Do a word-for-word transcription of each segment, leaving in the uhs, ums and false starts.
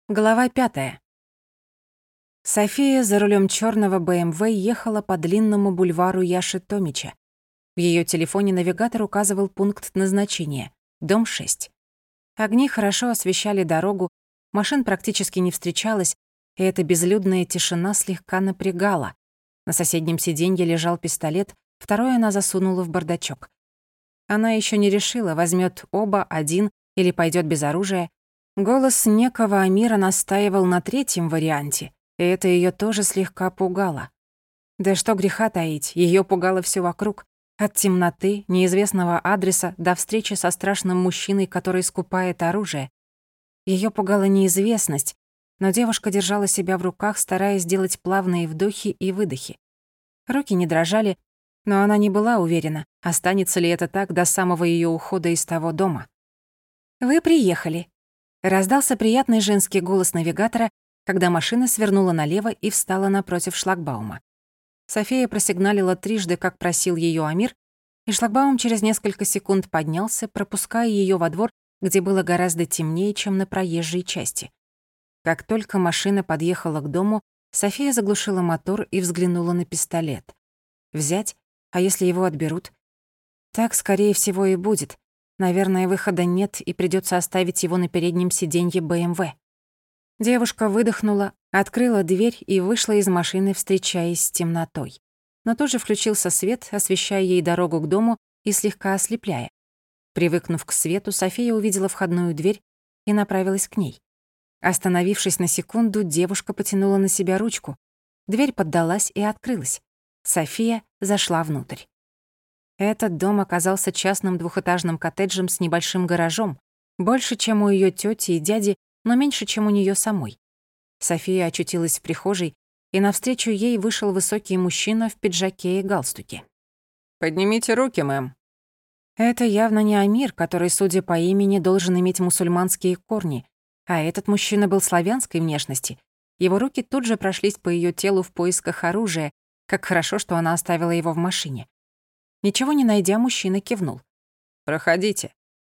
Глава пятая. София за рулем черного бэ эм вэ ехала по длинному бульвару Яши Томича. В ее телефоне навигатор указывал пункт назначения — дом шесть. Огни хорошо освещали дорогу, машин практически не встречалось, и эта безлюдная тишина слегка напрягала. На соседнем сиденье лежал пистолет, второй она засунула в бардачок. Она еще не решила, возьмет оба, один или пойдет без оружия. Голос некого Амира настаивал на третьем варианте, и это ее тоже слегка пугало. Да что греха таить, ее пугало все вокруг. От темноты, неизвестного адреса до встречи со страшным мужчиной, который скупает оружие. Ее пугала неизвестность, но девушка держала себя в руках, стараясь сделать плавные вдохи и выдохи. Руки не дрожали, но она не была уверена, останется ли это так до самого ее ухода из того дома. «Вы приехали», — раздался приятный женский голос навигатора, когда машина свернула налево и встала напротив шлагбаума. София просигналила трижды, как просил ее Амир, и шлагбаум через несколько секунд поднялся, пропуская ее во двор, где было гораздо темнее, чем на проезжей части. Как только машина подъехала к дому, София заглушила мотор и взглянула на пистолет. Взять? А если его отберут? Так, скорее всего, и будет. Наверное, выхода нет, и придётся оставить его на переднем сиденье бэ эм вэ. Девушка выдохнула, открыла дверь и вышла из машины, встречаясь с темнотой. Но тут же включился свет, освещая ей дорогу к дому и слегка ослепляя. Привыкнув к свету, София увидела входную дверь и направилась к ней. Остановившись на секунду, девушка потянула на себя ручку. Дверь поддалась и открылась. София зашла внутрь. Этот дом оказался частным двухэтажным коттеджем с небольшим гаражом, больше, чем у её тёти и дяди, но меньше, чем у неё самой. София очутилась в прихожей, и навстречу ей вышел высокий мужчина в пиджаке и галстуке. «Поднимите руки, мэм». Это явно не Амир, который, судя по имени, должен иметь мусульманские корни, а этот мужчина был славянской внешности. Его руки тут же прошлись по её телу в поисках оружия, как хорошо, что она оставила его в машине. Ничего не найдя, мужчина кивнул. «Проходите».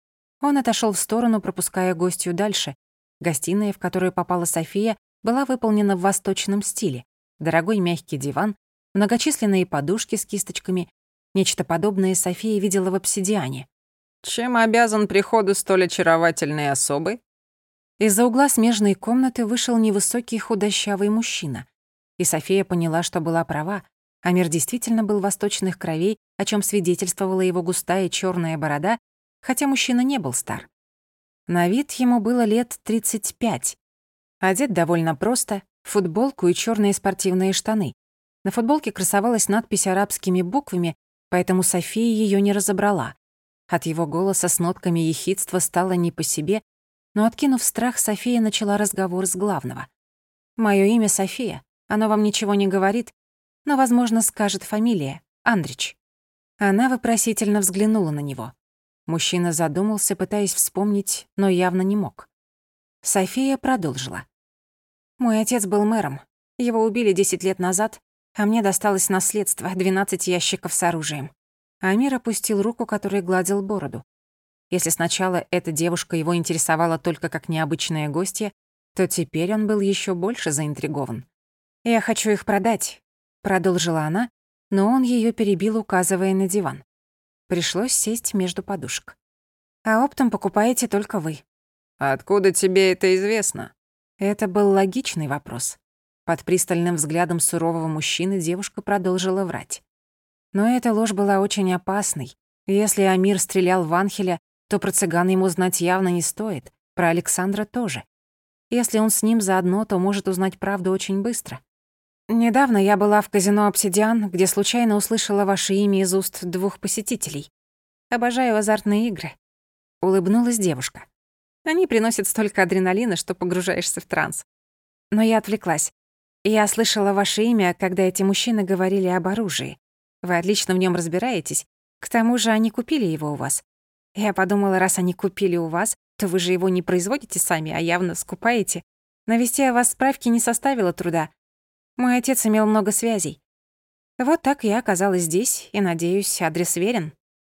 Он отошёл в сторону, пропуская гостью дальше. Гостиная, в которую попала София, была выполнена в восточном стиле. Дорогой мягкий диван, многочисленные подушки с кисточками. Нечто подобное София видела в обсидиане. «Чем обязан приходу столь очаровательной особы?» Из-за угла смежной комнаты вышел невысокий худощавый мужчина. И София поняла, что была права. Амир действительно был восточных кровей, о чем свидетельствовала его густая черная борода, хотя мужчина не был стар. На вид ему было лет тридцать пять. Одет довольно просто, в футболку и черные спортивные штаны. На футболке красовалась надпись арабскими буквами, поэтому София ее не разобрала. От его голоса с нотками ехидства стало не по себе, но, откинув страх, София начала разговор с главного. «Моё имя София, оно вам ничего не говорит, но, возможно, скажет фамилия — Андрич». Она вопросительно взглянула на него. Мужчина задумался, пытаясь вспомнить, но явно не мог. София продолжила. «Мой отец был мэром. Его убили десять лет назад, а мне досталось наследство — двенадцать ящиков с оружием». Амир опустил руку, которой гладил бороду. Если сначала эта девушка его интересовала только как необычная гостья, то теперь он был еще больше заинтригован. «Я хочу их продать», — продолжила она, но он ее перебил, указывая на диван. Пришлось сесть между подушек. «А оптом покупаете только вы». «Откуда тебе это известно?» Это был логичный вопрос. Под пристальным взглядом сурового мужчины девушка продолжила врать. Но эта ложь была очень опасной. Если Амир стрелял в Анхеля, то про цыган ему знать явно не стоит, про Александра тоже. Если он с ним заодно, то может узнать правду очень быстро. Недавно я была в казино «Обсидиан», где случайно услышала ваше имя из уст двух посетителей. Обожаю азартные игры. Улыбнулась девушка. Они приносят столько адреналина, что погружаешься в транс. Но я отвлеклась. Я слышала ваше имя, когда эти мужчины говорили об оружии. Вы отлично в нем разбираетесь. К тому же они купили его у вас. Я подумала, раз они купили у вас, то вы же его не производите сами, а явно скупаете. Навести о вас справки не составило труда. Мой отец имел много связей. Вот так я оказалась здесь, и, надеюсь, адрес верен».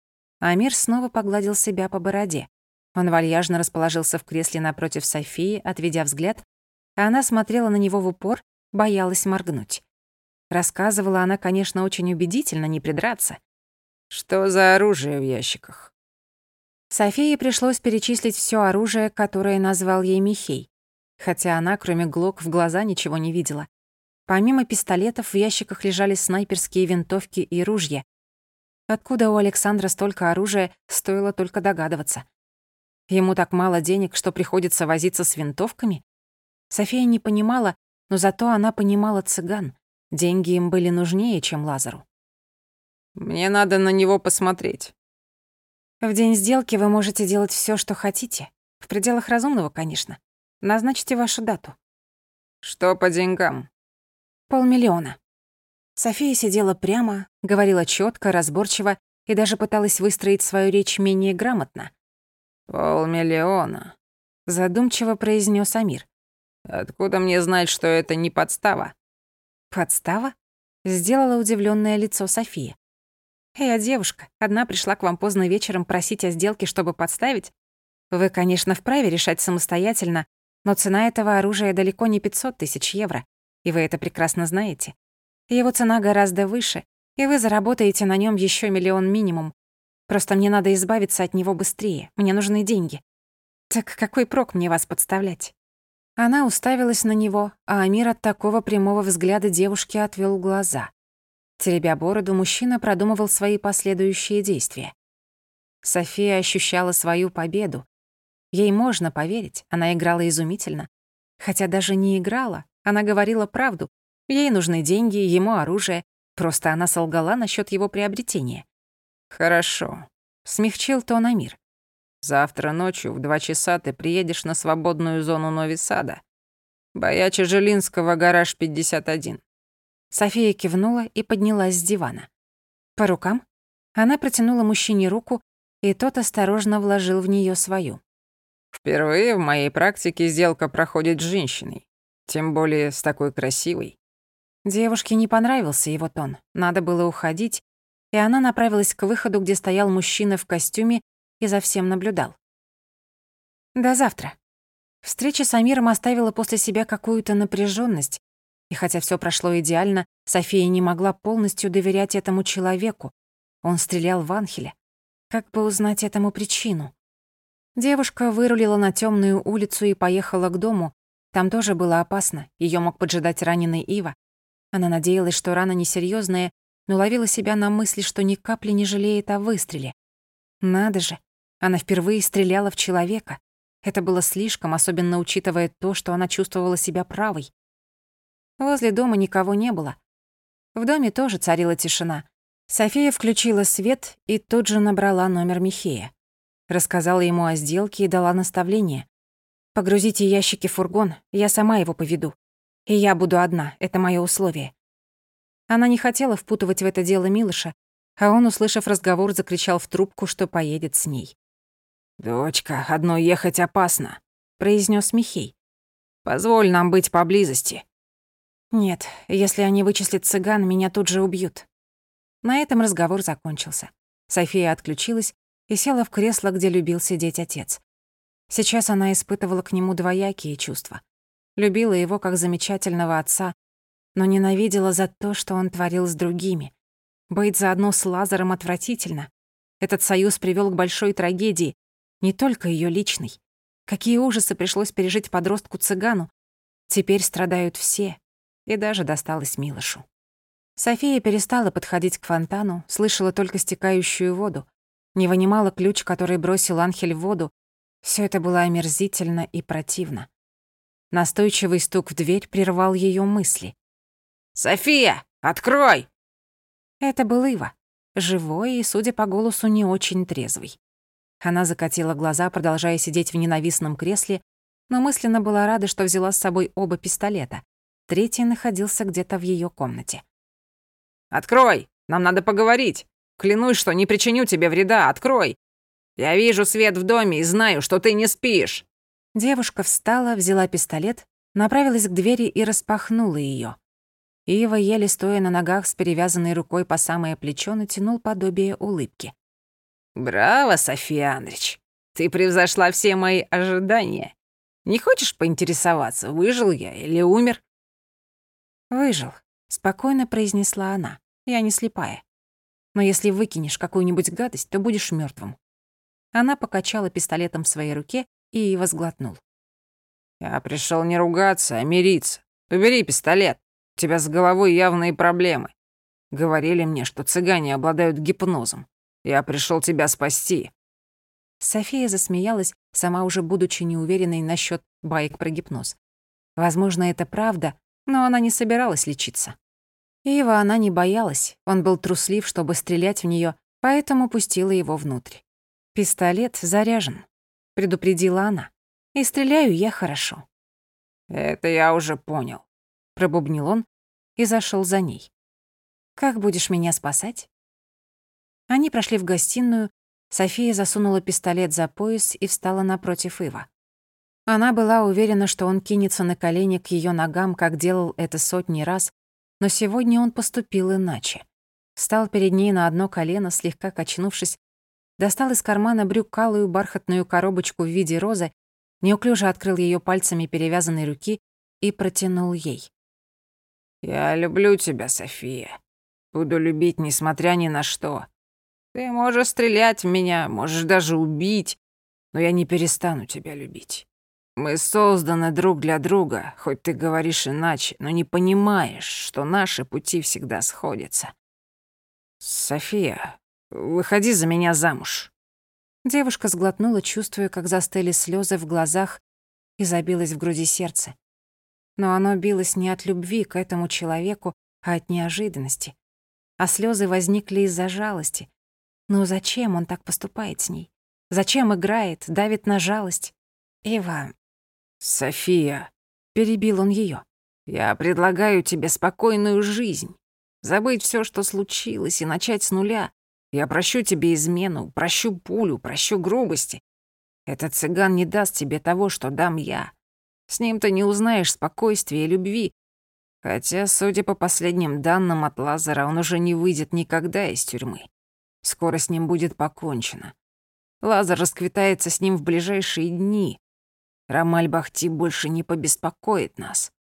Амир снова погладил себя по бороде. Он вальяжно расположился в кресле напротив Софии, отведя взгляд, а она смотрела на него в упор, боялась моргнуть. Рассказывала она, конечно, очень убедительно, не придраться. «Что за оружие в ящиках?» Софии пришлось перечислить все оружие, которое назвал ей Михей, хотя она, кроме глок, в глаза ничего не видела. Помимо пистолетов в ящиках лежали снайперские винтовки и ружья. Откуда у Александра столько оружия, стоило только догадываться. Ему так мало денег, что приходится возиться с винтовками? София не понимала, но зато она понимала цыган. Деньги им были нужнее, чем Лазару. «Мне надо на него посмотреть». В день сделки вы можете делать все, что хотите. В пределах разумного, конечно. Назначьте вашу дату. «Что по деньгам?» Полмиллиона. София сидела прямо, говорила четко, разборчиво и даже пыталась выстроить свою речь менее грамотно. «Полмиллиона», — задумчиво произнес Амир. «Откуда мне знать, что это не подстава?» «Подстава?» — сделала удивленное лицо София. «Я девушка, одна пришла к вам поздно вечером просить о сделке, чтобы подставить. Вы, конечно, вправе решать самостоятельно, но цена этого оружия далеко не пятьсот тысяч евро, и вы это прекрасно знаете. Его цена гораздо выше, и вы заработаете на нем еще миллион минимум. Просто мне надо избавиться от него быстрее, мне нужны деньги. Так какой прок мне вас подставлять?» Она уставилась на него, а Амир от такого прямого взгляда девушки отвел глаза. Теребя бороду, мужчина продумывал свои последующие действия. София ощущала свою победу. Ей можно поверить, она играла изумительно. Хотя даже не играла, она говорила правду. Ей нужны деньги, ему оружие, просто она солгала насчет его приобретения. «Хорошо», — смягчил тон Амир. «Завтра ночью в два часа ты приедешь на свободную зону Нови-Сада. Бояча Жилинского, гараж пятьдесят один». София кивнула и поднялась с дивана. По рукам она протянула мужчине руку, и тот осторожно вложил в нее свою. «Впервые в моей практике сделка проходит с женщиной, тем более с такой красивой». Девушке не понравился его тон, надо было уходить, и она направилась к выходу, где стоял мужчина в костюме и за всем наблюдал. До завтра. Встреча с Амиром оставила после себя какую-то напряженность, и хотя все прошло идеально, София не могла полностью доверять этому человеку. Он стрелял в Анхеля. Как бы узнать этому причину? Девушка вырулила на темную улицу и поехала к дому. Там тоже было опасно, ее мог поджидать раненый Ива. Она надеялась, что рана несерьезная, но ловила себя на мысли, что ни капли не жалеет о выстреле. Надо же, она впервые стреляла в человека. Это было слишком, особенно учитывая то, что она чувствовала себя правой. Возле дома никого не было. В доме тоже царила тишина. София включила свет и тут же набрала номер Михея. Рассказала ему о сделке и дала наставление. «Погрузите ящики в фургон, я сама его поведу. И я буду одна, это мое условие». Она не хотела впутывать в это дело Милоша, а он, услышав разговор, закричал в трубку, что поедет с ней. «Дочка, одной ехать опасно», — произнес Михей. «Позволь нам быть поблизости». «Нет, если они вычислят цыган, меня тут же убьют». На этом разговор закончился. София отключилась и села в кресло, где любил сидеть отец. Сейчас она испытывала к нему двоякие чувства. Любила его как замечательного отца, но ненавидела за то, что он творил с другими. Быть заодно с Лазаром отвратительно. Этот союз привел к большой трагедии, не только ее личной. Какие ужасы пришлось пережить подростку-цыгану. Теперь страдают все, и даже досталось Милошу. София перестала подходить к фонтану, слышала только стекающую воду, не вынимала ключ, который бросил Анхель в воду. Все это было омерзительно и противно. Настойчивый стук в дверь прервал ее мысли. «София, открой!» Это был Ива, живой и, судя по голосу, не очень трезвый. Она закатила глаза, продолжая сидеть в ненавистном кресле, но мысленно была рада, что взяла с собой оба пистолета. Третий находился где-то в ее комнате. «Открой! Нам надо поговорить! Клянусь, что не причиню тебе вреда! Открой! Я вижу свет в доме и знаю, что ты не спишь!» Девушка встала, взяла пистолет, направилась к двери и распахнула ее. Ива, еле стоя на ногах с перевязанной рукой по самое плечо, натянул подобие улыбки. «Браво, София Андрич! Ты превзошла все мои ожидания. Не хочешь поинтересоваться, выжил я или умер?» «Выжил», — спокойно произнесла она. «Я не слепая. Но если выкинешь какую-нибудь гадость, то будешь мёртвым». Она покачала пистолетом в своей руке, и Ива сглотнул. «Я пришёл не ругаться, а мириться. Убери пистолет. У тебя с головой явные проблемы. Говорили мне, что цыгане обладают гипнозом. Я пришёл тебя спасти». София засмеялась, сама уже будучи неуверенной насчёт баек про гипноз. Возможно, это правда, но она не собиралась лечиться. Ива она не боялась, он был труслив, чтобы стрелять в неё, поэтому пустила его внутрь. «Пистолет заряжен», — предупредила она. «И стреляю я хорошо». «Это я уже понял», — пробубнил он и зашёл за ней. «Как будешь меня спасать?» Они прошли в гостиную, София засунула пистолет за пояс и встала напротив Ива. Она была уверена, что он кинется на колени к её ногам, как делал это сотни раз, но сегодня он поступил иначе. Встал перед ней на одно колено, слегка качнувшись, достал из кармана брюк алую бархатную коробочку в виде розы, неуклюже открыл её пальцами перевязанной руки и протянул ей. «Я люблю тебя, София. Буду любить, несмотря ни на что. Ты можешь стрелять в меня, можешь даже убить, но я не перестану тебя любить. Мы созданы друг для друга, хоть ты говоришь иначе, но не понимаешь, что наши пути всегда сходятся. София, выходи за меня замуж». Девушка сглотнула, чувствуя, как застыли слёзы в глазах и забилось в груди сердце. Но оно билось не от любви к этому человеку, а от неожиданности. А слёзы возникли из-за жалости. Но зачем он так поступает с ней? Зачем играет, давит на жалость? «Ива...» «София», — перебил он её. «я предлагаю тебе спокойную жизнь. Забыть всё, что случилось, и начать с нуля. Я прощу тебе измену, прощу пулю, прощу грубости. Этот цыган не даст тебе того, что дам я. С ним ты не узнаешь спокойствия и любви. Хотя, судя по последним данным от Лазара, он уже не выйдет никогда из тюрьмы. Скоро с ним будет покончено. Лазар расквитается с ним в ближайшие дни. Рамаль Бахти больше не побеспокоит нас».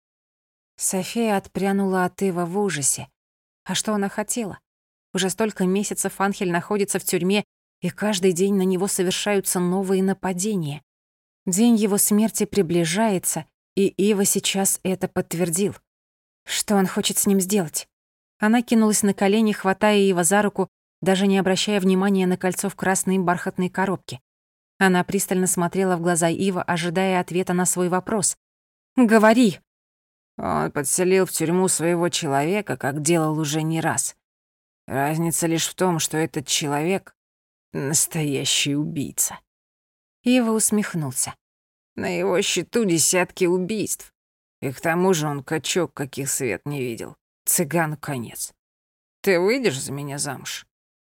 София отпрянула от Ива в ужасе. А что она хотела? Уже столько месяцев Анхель находится в тюрьме, и каждый день на него совершаются новые нападения. День его смерти приближается, и Ива сейчас это подтвердил. Что он хочет с ним сделать? Она кинулась на колени, хватая Ива за руку, даже не обращая внимания на кольцо в красной бархатной коробке. Она пристально смотрела в глаза Ива, ожидая ответа на свой вопрос. «Говори!» Он подселил в тюрьму своего человека, как делал уже не раз. Разница лишь в том, что этот человек — настоящий убийца. Ива усмехнулся. На его счету десятки убийств. И к тому же он качок, каких свет не видел. Цыган конец. Ты выйдешь за меня замуж?»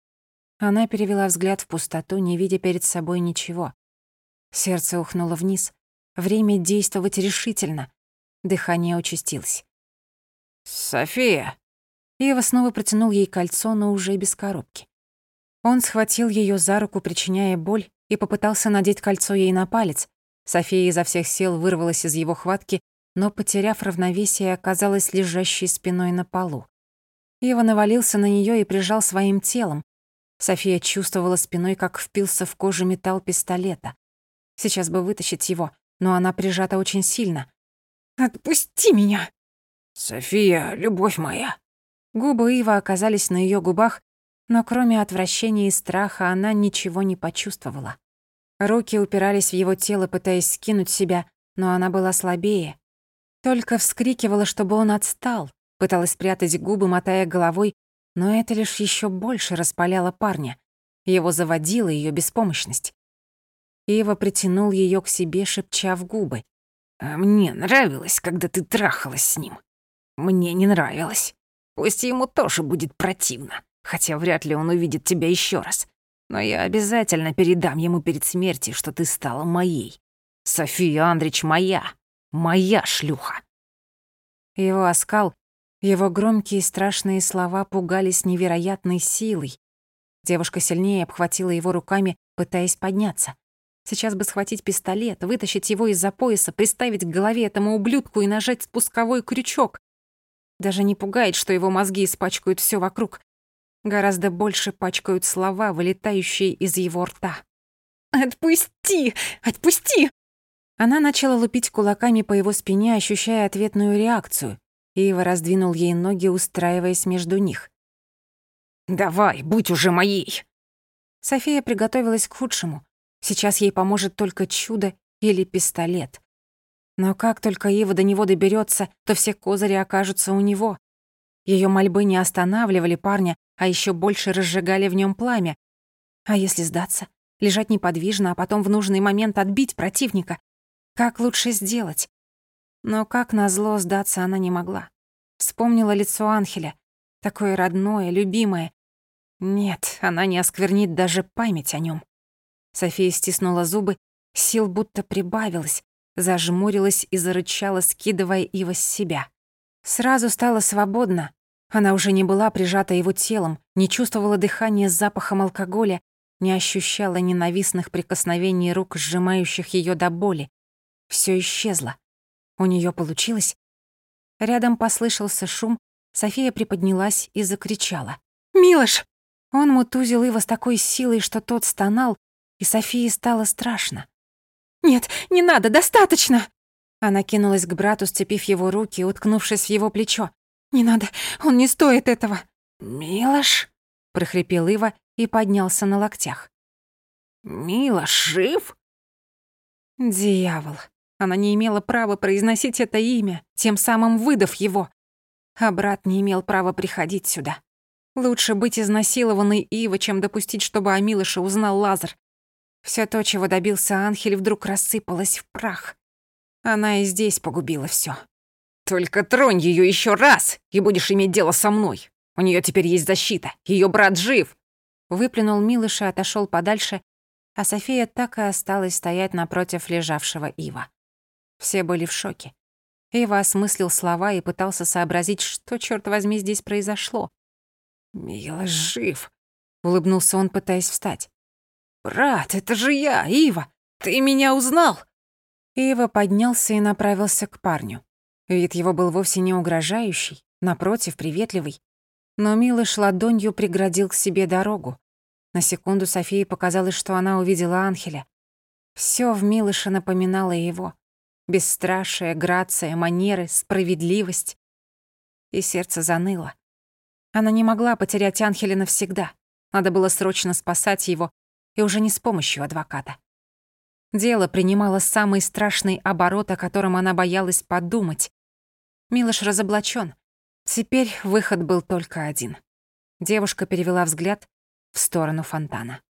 Она перевела взгляд в пустоту, не видя перед собой ничего. Сердце ухнуло вниз. Время действовать решительно. Дыхание участилось. «София!» Ива снова протянул ей кольцо, но уже без коробки. Он схватил её за руку, причиняя боль, и попытался надеть кольцо ей на палец. София изо всех сил вырвалась из его хватки, но, потеряв равновесие, оказалась лежащей спиной на полу. Ива навалился на неё и прижал своим телом. София чувствовала спиной, как впился в кожу металл пистолета. Сейчас бы вытащить его, но она прижата очень сильно. «Отпусти меня!» «София, любовь моя!» Губы Ива оказались на её губах, но кроме отвращения и страха она ничего не почувствовала. Руки упирались в его тело, пытаясь скинуть себя, но она была слабее. Только вскрикивала, чтобы он отстал, пыталась спрятать губы, мотая головой, но это лишь ещё больше распаляло парня. Его заводила её беспомощность. Ива притянул её к себе, шепча в губы. «А мне нравилось, когда ты трахалась с ним. Мне не нравилось. Пусть ему тоже будет противно, хотя вряд ли он увидит тебя ещё раз. Но я обязательно передам ему перед смертью, что ты стала моей. София Андрич моя. Моя шлюха». Его оскал, его громкие страшные слова пугали с невероятной силой. Девушка сильнее обхватила его руками, пытаясь подняться. Сейчас бы схватить пистолет, вытащить его из-за пояса, приставить к голове этому ублюдку и нажать спусковой крючок. Даже не пугает, что его мозги испачкают всё вокруг. Гораздо больше пачкают слова, вылетающие из его рта. «Отпусти! Отпусти!» Она начала лупить кулаками по его спине, ощущая ответную реакцию. Ива раздвинул ей ноги, устраиваясь между них. «Давай, будь уже моей!» София приготовилась к худшему. Сейчас ей поможет только чудо или пистолет. Но как только Ива до него доберется, то все козыри окажутся у него. Ее мольбы не останавливали парня, а еще больше разжигали в нем пламя. А если сдаться? Лежать неподвижно, а потом в нужный момент отбить противника? Как лучше сделать? Но как назло сдаться она не могла. Вспомнила лицо Анхеля. Такое родное, любимое. Нет, она не осквернит даже память о нем. София стиснула зубы, сил будто прибавилось, зажмурилась и зарычала, скидывая Ива с себя. Сразу стало свободно. Она уже не была прижата его телом, не чувствовала дыхания с запахом алкоголя, не ощущала ненавистных прикосновений рук, сжимающих ее до боли. Всё исчезло. У неё получилось. Рядом послышался шум, София приподнялась и закричала. «Милош!» Он мутузил Ива с такой силой, что тот стонал, и Софии стало страшно. «Нет, не надо, достаточно!» Она кинулась к брату, сцепив его руки, уткнувшись в его плечо. «Не надо, он не стоит этого!» «Милош?» — прохрипел Ива и поднялся на локтях. «Милош жив?» Дьявол! Она не имела права произносить это имя, тем самым выдав его. А брат не имел права приходить сюда. Лучше быть изнасилованной Ива, чем допустить, чтобы о Милоше узнал Лазар. Всё то, чего добился Анхель, вдруг рассыпалось в прах. Она и здесь погубила всё. «Только тронь её ещё раз, и будешь иметь дело со мной. У неё теперь есть защита, её брат жив!» Выплюнул Милош и отошёл подальше, а София так и осталась стоять напротив лежавшего Ива. Все были в шоке. Ива осмыслил слова и пытался сообразить, что, чёрт возьми, здесь произошло. «Милош жив», — улыбнулся он, пытаясь встать. «Брат, это же я, Ива! Ты меня узнал?» Ива поднялся и направился к парню. Вид его был вовсе не угрожающий, напротив, приветливый. Но Милош ладонью преградил к себе дорогу. На секунду Софии показалось, что она увидела Анхеля. Всё в Милоше напоминало его. Бесстрашие, грация, манеры, справедливость. И сердце заныло. Она не могла потерять Анхеля навсегда. Надо было срочно спасать его, и уже не с помощью адвоката. Дело принимало самый страшный оборот, о котором она боялась подумать. Милош разоблачён. Теперь выход был только один. Девушка перевела взгляд в сторону фонтана.